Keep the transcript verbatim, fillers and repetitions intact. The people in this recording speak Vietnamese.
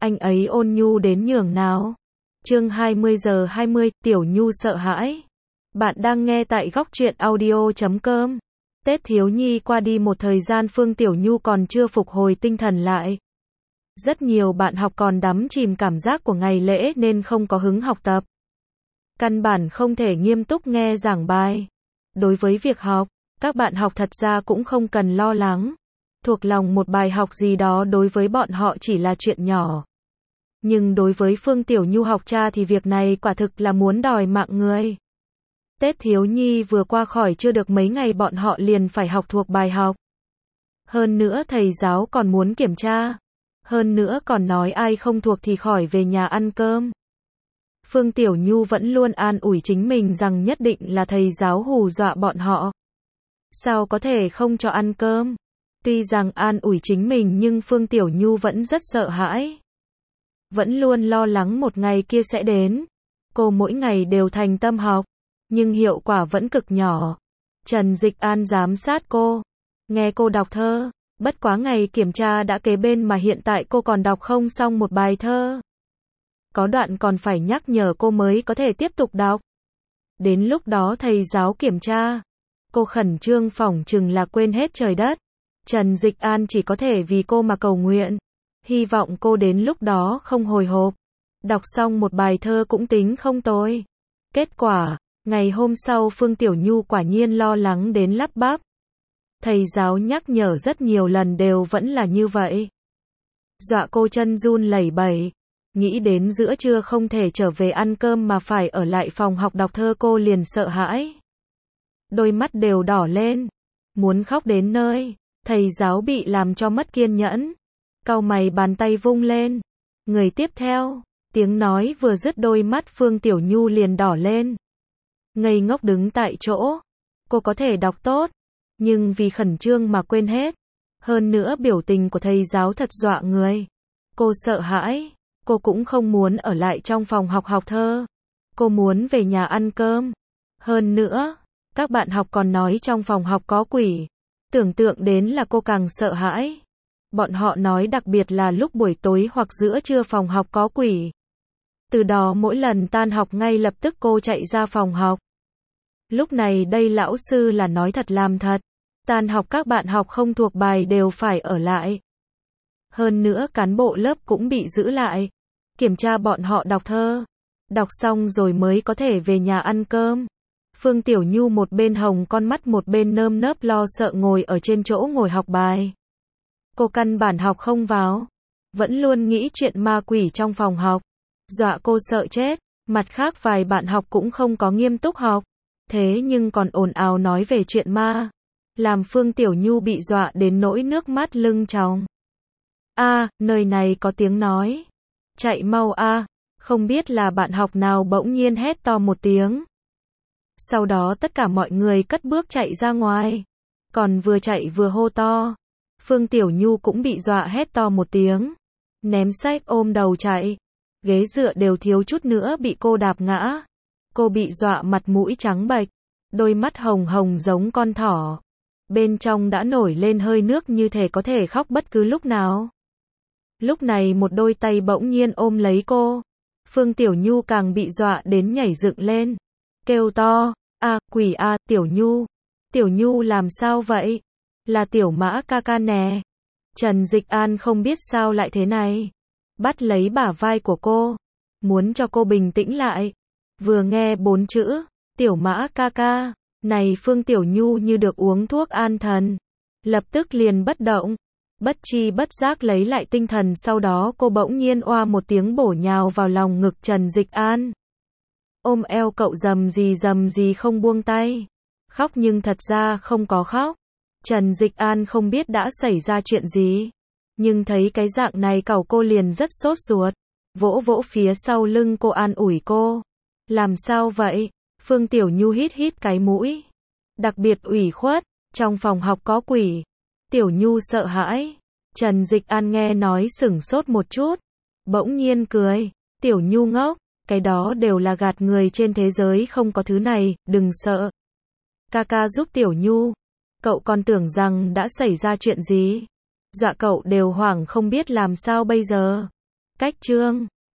anh ấy ôn nhu đến nhường nào. Chương hai mươi giờ hai mươi, Tiểu Nhu sợ hãi. Bạn đang nghe tại góc truyện audio chấm com. Tết thiếu nhi qua đi một thời gian, Phương Tiểu Nhu còn chưa phục hồi tinh thần lại. Rất nhiều bạn học còn đắm chìm cảm giác của ngày lễ nên không có hứng học tập. Căn bản không thể nghiêm túc nghe giảng bài. Đối với việc học, các bạn học thật ra cũng không cần lo lắng. Thuộc lòng một bài học gì đó đối với bọn họ chỉ là chuyện nhỏ. Nhưng đối với Phương Tiểu Nhu học cha thì việc này quả thực là muốn đòi mạng người. Tết thiếu nhi vừa qua khỏi chưa được mấy ngày bọn họ liền phải học thuộc bài học. Hơn nữa thầy giáo còn muốn kiểm tra. Hơn nữa còn nói ai không thuộc thì khỏi về nhà ăn cơm. Phương Tiểu Nhu vẫn luôn an ủi chính mình rằng nhất định là thầy giáo hù dọa bọn họ. Sao có thể không cho ăn cơm? Tuy rằng an ủi chính mình nhưng Phương Tiểu Nhu vẫn rất sợ hãi. Vẫn luôn lo lắng một ngày kia sẽ đến. Cô mỗi ngày đều thành tâm học, nhưng hiệu quả vẫn cực nhỏ. Trần Dịch An giám sát cô, nghe cô đọc thơ, bất quá ngày kiểm tra đã kế bên mà hiện tại cô còn đọc không xong một bài thơ. Có đoạn còn phải nhắc nhở cô mới có thể tiếp tục đọc. Đến lúc đó thầy giáo kiểm tra, cô khẩn trương phỏng chừng là quên hết trời đất. Trần Dịch An chỉ có thể vì cô mà cầu nguyện. Hy vọng cô đến lúc đó không hồi hộp. Đọc xong một bài thơ cũng tính không tồi. Kết quả, ngày hôm sau Phương Tiểu Nhu quả nhiên lo lắng đến lắp bắp. Thầy giáo nhắc nhở rất nhiều lần đều vẫn là như vậy. Dọa cô chân run lẩy bẩy. Nghĩ đến giữa trưa không thể trở về ăn cơm mà phải ở lại phòng học đọc thơ, cô liền sợ hãi. Đôi mắt đều đỏ lên. Muốn khóc đến nơi. Thầy giáo bị làm cho mất kiên nhẫn. Cau mày bàn tay vung lên. Người tiếp theo. Tiếng nói vừa dứt đôi mắt Phương Tiểu Nhu liền đỏ lên. Ngây ngốc đứng tại chỗ. Cô có thể đọc tốt. Nhưng vì khẩn trương mà quên hết. Hơn nữa biểu tình của thầy giáo thật dọa người. Cô sợ hãi. Cô cũng không muốn ở lại trong phòng học học thơ. Cô muốn về nhà ăn cơm. Hơn nữa, các bạn học còn nói trong phòng học có quỷ. Tưởng tượng đến là cô càng sợ hãi. Bọn họ nói đặc biệt là lúc buổi tối hoặc giữa trưa phòng học có quỷ. Từ đó mỗi lần tan học ngay lập tức cô chạy ra phòng học. Lúc này đây lão sư là nói thật làm thật. Tan học các bạn học không thuộc bài đều phải ở lại. Hơn nữa cán bộ lớp cũng bị giữ lại. Kiểm tra bọn họ đọc thơ. Đọc xong rồi mới có thể về nhà ăn cơm. Phương Tiểu Nhu một bên hồng con mắt một bên nơm nớp lo sợ ngồi ở trên chỗ ngồi học bài. Cô căn bản học không vào. Vẫn luôn nghĩ chuyện ma quỷ trong phòng học. Dọa cô sợ chết. Mặt khác vài bạn học cũng không có nghiêm túc học. Thế nhưng còn ồn ào nói về chuyện ma. Làm Phương Tiểu Nhu bị dọa đến nỗi nước mắt lưng tròng. A, à, nơi này có tiếng nói. Chạy mau a, à. Không biết là bạn học nào bỗng nhiên hét to một tiếng. Sau đó tất cả mọi người cất bước chạy ra ngoài. Còn vừa chạy vừa hô to. Phương Tiểu Nhu cũng bị dọa hét to một tiếng. Ném sách ôm đầu chạy. Ghế dựa đều thiếu chút nữa bị cô đạp ngã. Cô bị dọa mặt mũi trắng bệch. Đôi mắt hồng hồng giống con thỏ. Bên trong đã nổi lên hơi nước như thể có thể khóc bất cứ lúc nào. Lúc này một đôi tay bỗng nhiên ôm lấy cô. Phương Tiểu Nhu càng bị dọa đến nhảy dựng lên. Kêu to, a, quỷ a, Tiểu Nhu. Tiểu Nhu làm sao vậy? Là Tiểu Mã ca ca nè. Trần Dịch An không biết sao lại thế này. Bắt lấy bả vai của cô. Muốn cho cô bình tĩnh lại. Vừa nghe bốn chữ, Tiểu Mã ca ca. Này Phương Tiểu Nhu như được uống thuốc an thần. Lập tức liền bất động. Bất chi bất giác lấy lại tinh thần, sau đó cô bỗng nhiên oa một tiếng bổ nhào vào lòng ngực Trần Dịch An. Ôm eo cậu rầm gì rầm gì không buông tay. Khóc nhưng thật ra không có khóc. Trần Dịch An không biết đã xảy ra chuyện gì. Nhưng thấy cái dạng này cậu cô liền rất sốt ruột. Vỗ vỗ phía sau lưng cô an ủi cô. Làm sao vậy? Phương Tiểu Nhu hít hít cái mũi. Đặc biệt ủy khuất, trong phòng học có quỷ. Tiểu Nhu sợ hãi. Trần Dịch An nghe nói sửng sốt một chút. Bỗng nhiên cười. Tiểu Nhu ngốc. Cái đó đều là gạt người, trên thế giới không có thứ này, đừng sợ. Ca ca giúp Tiểu Nhu. Cậu còn tưởng rằng đã xảy ra chuyện gì. Dọa cậu đều hoảng không biết làm sao bây giờ. Cách chương